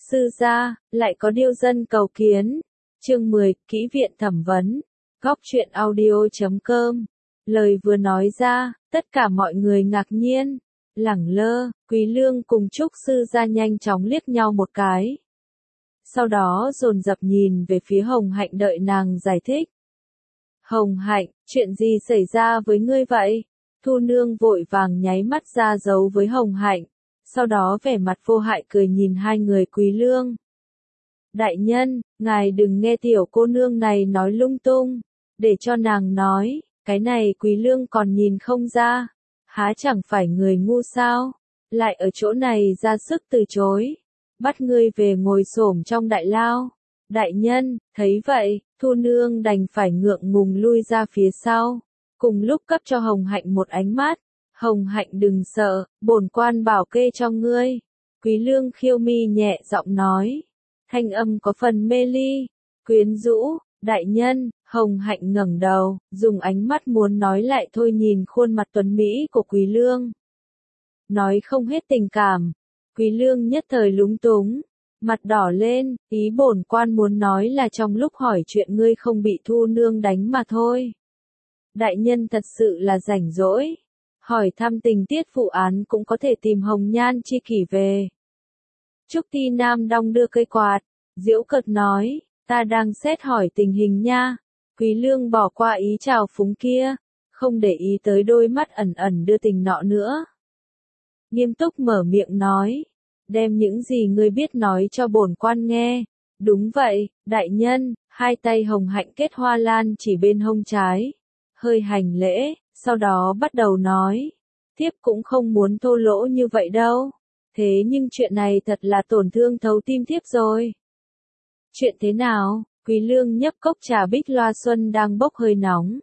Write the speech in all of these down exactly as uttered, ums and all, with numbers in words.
Sư gia, lại có điêu dân cầu kiến. Chương mười, kỹ viện thẩm vấn. Góc truyện audio chấm com. Lời vừa nói ra, tất cả mọi người ngạc nhiên, lẳng lơ, Quý Lương cùng Trúc Sư gia nhanh chóng liếc nhau một cái. Sau đó dồn dập nhìn về phía Hồng Hạnh đợi nàng giải thích. Hồng Hạnh, chuyện gì xảy ra với ngươi vậy? Thu Nương vội vàng nháy mắt ra dấu với Hồng Hạnh, sau đó vẻ mặt vô hại cười nhìn hai người Quý Lương. Đại nhân, ngài đừng nghe tiểu cô nương này nói lung tung, để cho nàng nói, cái này Quý Lương còn nhìn không ra, há chẳng phải người ngu sao, lại ở chỗ này ra sức từ chối, bắt ngươi về ngồi xổm trong đại lao. Đại nhân, thấy vậy, Thu Nương đành phải ngượng ngùng lui ra phía sau, cùng lúc cấp cho Hồng Hạnh một ánh mắt. Hồng Hạnh đừng sợ, bổn quan bảo kê cho ngươi. Quý Lương khiêu mi nhẹ giọng nói, thanh âm có phần mê ly, quyến rũ. Đại nhân, Hồng Hạnh ngẩng đầu, dùng ánh mắt muốn nói lại thôi nhìn khuôn mặt tuấn mỹ của Quý Lương. Nói không hết tình cảm, Quý Lương nhất thời lúng túng, mặt đỏ lên, ý bổn quan muốn nói là trong lúc hỏi chuyện ngươi không bị Thu Nương đánh mà thôi. Đại nhân thật sự là rảnh rỗi, hỏi thăm tình tiết vụ án cũng có thể tìm Hồng Nhan chi kỷ về. Trúc Ti Nam đong đưa cây quạt, giễu cợt nói, ta đang xét hỏi tình hình nha. Quý Lương bỏ qua ý chào phúng kia, không để ý tới đôi mắt ẩn ẩn đưa tình nọ nữa. Nghiêm túc mở miệng nói, đem những gì ngươi biết nói cho bổn quan nghe. Đúng vậy, đại nhân. Hai tay Hồng Hạnh kết hoa lan chỉ bên hông trái, hơi hành lễ, sau đó bắt đầu nói, thiếp cũng không muốn thô lỗ như vậy đâu, thế nhưng chuyện này thật là tổn thương thấu tim thiếp rồi. Chuyện thế nào? Quý Lương nhấp cốc trà bích loa xuân đang bốc hơi nóng.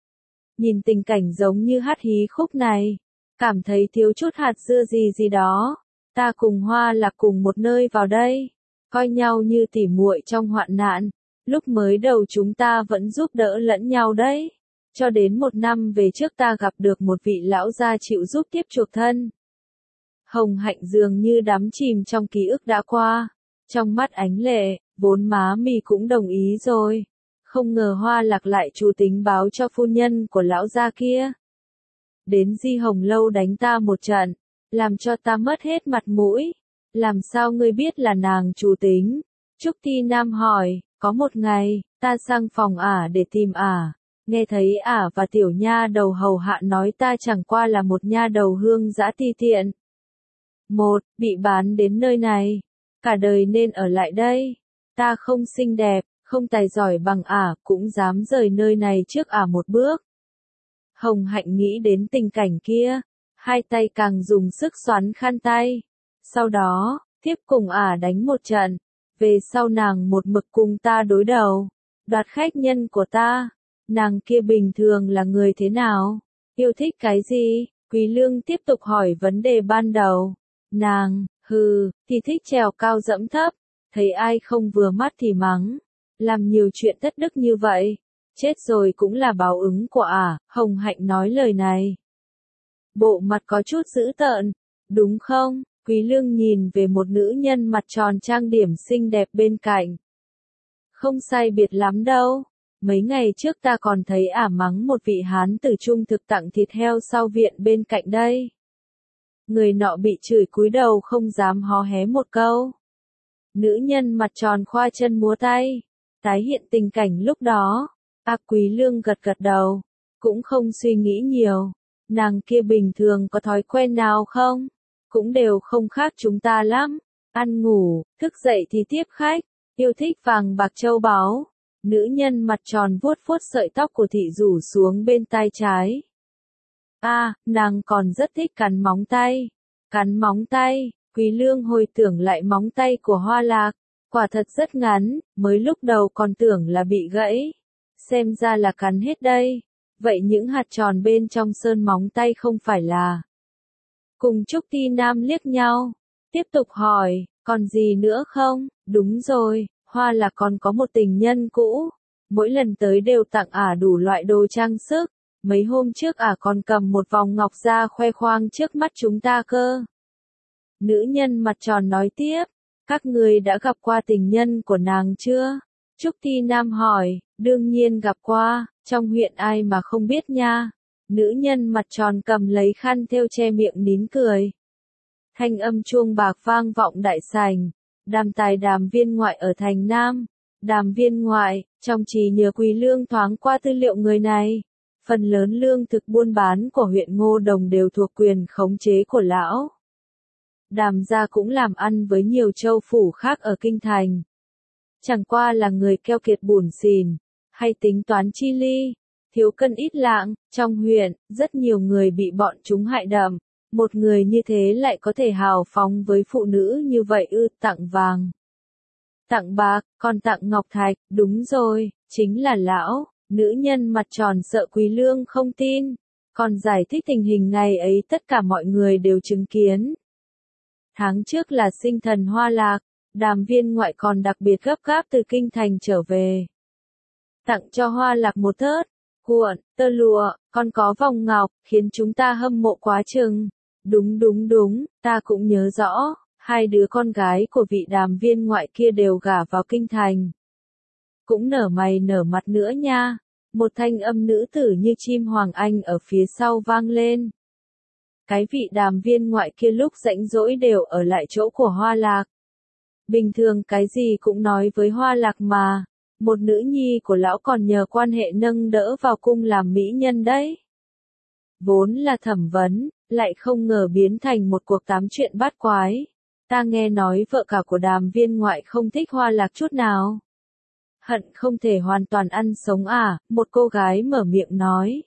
Nhìn tình cảnh giống như hát hí khúc này, cảm thấy thiếu chút hạt dưa gì gì đó. Ta cùng Hoa Lạc cùng một nơi vào đây, coi nhau như tỉ muội trong hoạn nạn. Lúc mới đầu chúng ta vẫn giúp đỡ lẫn nhau đấy. Cho đến một năm về trước ta gặp được một vị lão gia chịu giúp tiếp chuộc thân. Hồng Hạnh dường như đắm chìm trong ký ức đã qua. Trong mắt ánh lệ, vốn má mì cũng đồng ý rồi. Không ngờ Hoa Lạc lại chủ tính báo cho phu nhân của lão gia kia. Đến Di Hồng Lâu đánh ta một trận, làm cho ta mất hết mặt mũi. Làm sao ngươi biết là nàng chủ tính? Trúc Ti Nam hỏi, có một ngày, ta sang phòng ả để tìm ả. Nghe thấy ả và tiểu nha đầu hầu hạ nói ta chẳng qua là một nha đầu hương dã ti tiện. Một, bị bán đến nơi này. Cả đời nên ở lại đây. Ta không xinh đẹp, không tài giỏi bằng ả, cũng dám rời nơi này trước ả một bước. Hồng Hạnh nghĩ đến tình cảnh kia, hai tay càng dùng sức xoắn khăn tay. Sau đó, tiếp cùng ả đánh một trận. Về sau nàng một mực cùng ta đối đầu, đoạt khách nhân của ta. Nàng kia bình thường là người thế nào? Yêu thích cái gì? Quý Lương tiếp tục hỏi vấn đề ban đầu. Nàng, hừ, thì thích trèo cao dẫm thấp, thấy ai không vừa mắt thì mắng, làm nhiều chuyện thất đức như vậy, chết rồi cũng là báo ứng của ả. Hồng Hạnh nói lời này, bộ mặt có chút dữ tợn, đúng không? Quý Lương nhìn về một nữ nhân mặt tròn trang điểm xinh đẹp bên cạnh. Không sai biệt lắm đâu. Mấy ngày trước ta còn thấy ả mắng một vị hán tử trung thực tặng thịt heo sau viện bên cạnh đây. Người nọ bị chửi cúi đầu không dám hó hé một câu. Nữ nhân mặt tròn khoa chân múa tay, tái hiện tình cảnh lúc đó. A Quý Lương gật gật đầu, cũng không suy nghĩ nhiều. Nàng kia bình thường có thói quen nào không? Cũng đều không khác chúng ta lắm. Ăn ngủ, thức dậy thì tiếp khách, yêu thích vàng bạc châu báu. Nữ nhân mặt tròn vuốt vuốt sợi tóc của thị rủ xuống bên tai trái. A, à, nàng còn rất thích cắn móng tay. Cắn móng tay, Quý Lương hồi tưởng lại móng tay của Hoa Lạc. Quả thật rất ngắn, mới lúc đầu còn tưởng là bị gãy. Xem ra là cắn hết đây. Vậy những hạt tròn bên trong sơn móng tay không phải là... Cùng Trúc Ti Nam liếc nhau. Tiếp tục hỏi, còn gì nữa không? Đúng rồi. Hoa Lạc còn có một tình nhân cũ, mỗi lần tới đều tặng ả đủ loại đồ trang sức, mấy hôm trước ả còn cầm một vòng ngọc ra khoe khoang trước mắt chúng ta cơ. Nữ nhân mặt tròn nói tiếp, Các ngươi đã gặp qua tình nhân của nàng chưa? Trúc Ti Nam hỏi, đương nhiên gặp qua, trong huyện ai mà không biết nha. Nữ nhân mặt tròn cầm lấy khăn thêu che miệng nín cười. Thanh âm chuông bạc vang vọng đại sảnh, đàm tài đàm viên ngoại ở thành Nam. Đàm viên ngoại, trong trí nhớ Quý Lương thoáng qua tư liệu người này. Phần lớn lương thực buôn bán của huyện Ngô Đồng đều thuộc quyền khống chế của lão. Đàm gia cũng làm ăn với nhiều châu phủ khác ở kinh thành. Chẳng qua là người keo kiệt bủn xỉn, hay tính toán chi ly, thiếu cân ít lạng, trong huyện, rất nhiều người bị bọn chúng hại đậm. Một người như thế lại có thể hào phóng với phụ nữ như vậy ư, tặng vàng, tặng bạc, còn tặng ngọc thạch, đúng rồi, chính là lão. Nữ nhân mặt tròn sợ Quý Lương không tin, còn giải thích tình hình ngày ấy tất cả mọi người đều chứng kiến. Tháng trước là sinh thần Hoa Lạc, đàm viên ngoại còn đặc biệt gấp gáp từ kinh thành trở về. Tặng cho Hoa Lạc một thớt, cuộn, tơ lụa, còn có vòng ngọc, khiến chúng ta hâm mộ quá chừng. Đúng đúng đúng, ta cũng nhớ rõ, hai đứa con gái của vị đàm viên ngoại kia đều gả vào kinh thành. Cũng nở mày nở mặt nữa nha. Một thanh âm nữ tử như chim hoàng anh ở phía sau vang lên. Cái vị đàm viên ngoại kia lúc rảnh rỗi đều ở lại chỗ của Hoa Lạc. Bình thường cái gì cũng nói với Hoa Lạc mà. Một nữ nhi của lão còn nhờ quan hệ nâng đỡ vào cung làm mỹ nhân đấy. Vốn là thẩm vấn, lại không ngờ biến thành một cuộc tám chuyện bát quái. Ta nghe nói vợ cả của đàm viên ngoại không thích Hoa Lạc chút nào. Hận không thể hoàn toàn ăn sống à, một cô gái mở miệng nói.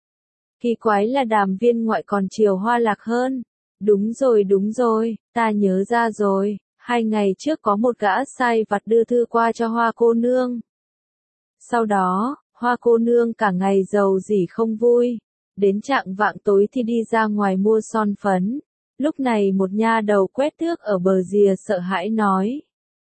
Kỳ quái là đàm viên ngoại còn chiều Hoa Lạc hơn. Đúng rồi đúng rồi, ta nhớ ra rồi, hai ngày trước có một gã sai vặt đưa thư qua cho Hoa cô nương. Sau đó, Hoa cô nương cả ngày giàu dỉ không vui, đến trạng vạng tối thì đi ra ngoài mua son phấn. Lúc này một nha đầu quét tước ở bờ rìa sợ hãi nói.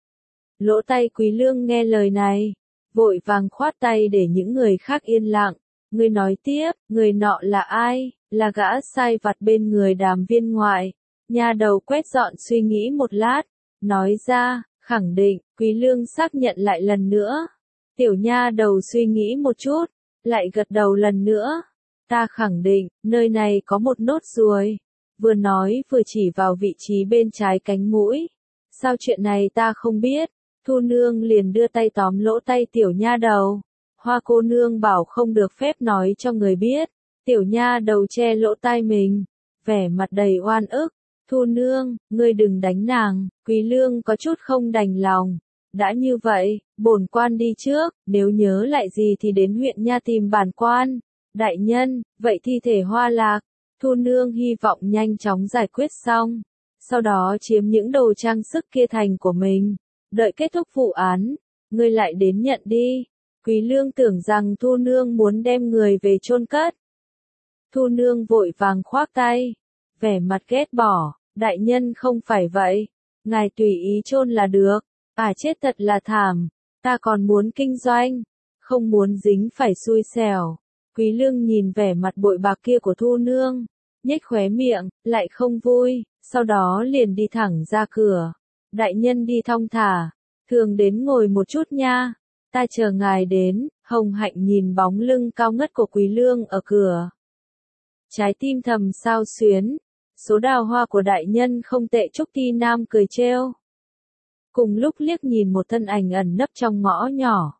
Lỗ tai Quý Lương nghe lời này, vội vàng khoát tay để những người khác yên lặng. Người nói tiếp, người nọ là ai? Là gã sai vặt bên người đàm viên ngoại. Nha đầu quét dọn suy nghĩ một lát, nói ra, khẳng định, Quý Lương xác nhận lại lần nữa. Tiểu nha đầu suy nghĩ một chút, lại gật đầu lần nữa. Ta khẳng định, nơi này có một nốt ruồi. Vừa nói vừa chỉ vào vị trí bên trái cánh mũi. Sao chuyện này ta không biết? Thu nương liền đưa tay tóm lỗ tay tiểu nha đầu. Hoa cô nương bảo không được phép nói cho người biết. Tiểu nha đầu che lỗ tai mình, vẻ mặt đầy oan ức. Thu nương, ngươi đừng đánh nàng. Quý Lương có chút không đành lòng. Đã như vậy, bổn quan đi trước, nếu nhớ lại gì thì đến huyện nha tìm bản quan. Đại nhân, vậy thi thể Hoa Lạc. Thu nương hy vọng nhanh chóng giải quyết xong. Sau đó chiếm những đồ trang sức kia thành của mình. Đợi kết thúc vụ án, ngươi lại đến nhận đi. Quý Lương tưởng rằng Thu nương muốn đem người về chôn cất. Thu nương vội vàng khoác tay, vẻ mặt ghét bỏ, đại nhân không phải vậy, ngài tùy ý chôn là được. À chết thật là thảm, ta còn muốn kinh doanh, không muốn dính phải xui xẻo. Quý Lương nhìn vẻ mặt bội bạc kia của Thu nương, nhếch khóe miệng, lại không vui, sau đó liền đi thẳng ra cửa. Đại nhân đi thong thả, thường đến ngồi một chút nha, ta chờ ngài đến. Hồng Hạnh nhìn bóng lưng cao ngất của Quý Lương ở cửa. Trái tim thầm xao xuyến, số đào hoa của đại nhân không tệ. Trúc Ti Nam cười trêu. Cùng lúc liếc nhìn một thân ảnh ẩn nấp trong ngõ nhỏ.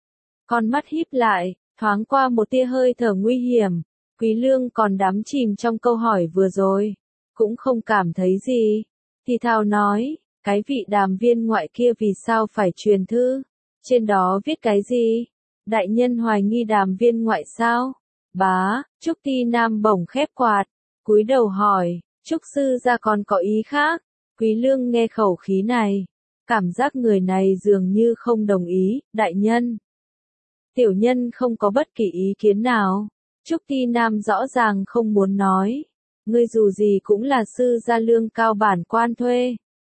Con mắt híp lại, thoáng qua một tia hơi thở nguy hiểm. Quý Lương còn đắm chìm trong câu hỏi vừa rồi, cũng không cảm thấy gì. Thì thào nói, cái vị đàm viên ngoại kia vì sao phải truyền thư? Trên đó viết cái gì? Đại nhân hoài nghi đàm viên ngoại sao? Bá, Trúc Ti Nam bỗng khép quạt, cúi đầu hỏi, Trúc sư gia còn có ý khác? Quý Lương nghe khẩu khí này, cảm giác người này dường như không đồng ý. Đại nhân, tiểu nhân không có bất kỳ ý kiến nào. Trúc Ti Nam rõ ràng không muốn nói. Ngươi dù gì cũng là sư gia lương cao bản quan thuê.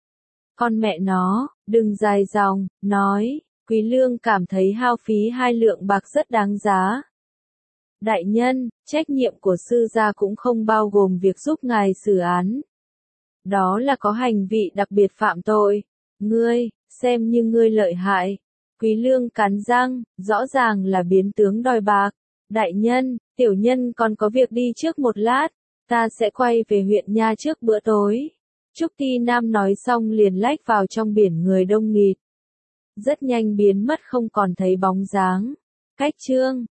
Con mẹ nó, đừng dài dòng, nói. Quý Lương cảm thấy hao phí hai lượng bạc rất đáng giá. Đại nhân, trách nhiệm của sư gia cũng không bao gồm việc giúp ngài xử án. Đó là có hành vi đặc biệt phạm tội. Ngươi, xem như ngươi lợi hại. Quý Lương cắn răng, rõ ràng là biến tướng đòi bạc. Đại nhân, tiểu nhân còn có việc đi trước một lát, ta sẽ quay về huyện nha trước bữa tối. Trúc Ti Nam nói xong liền lách vào trong biển người đông nghịt. Rất nhanh biến mất không còn thấy bóng dáng. Cách chương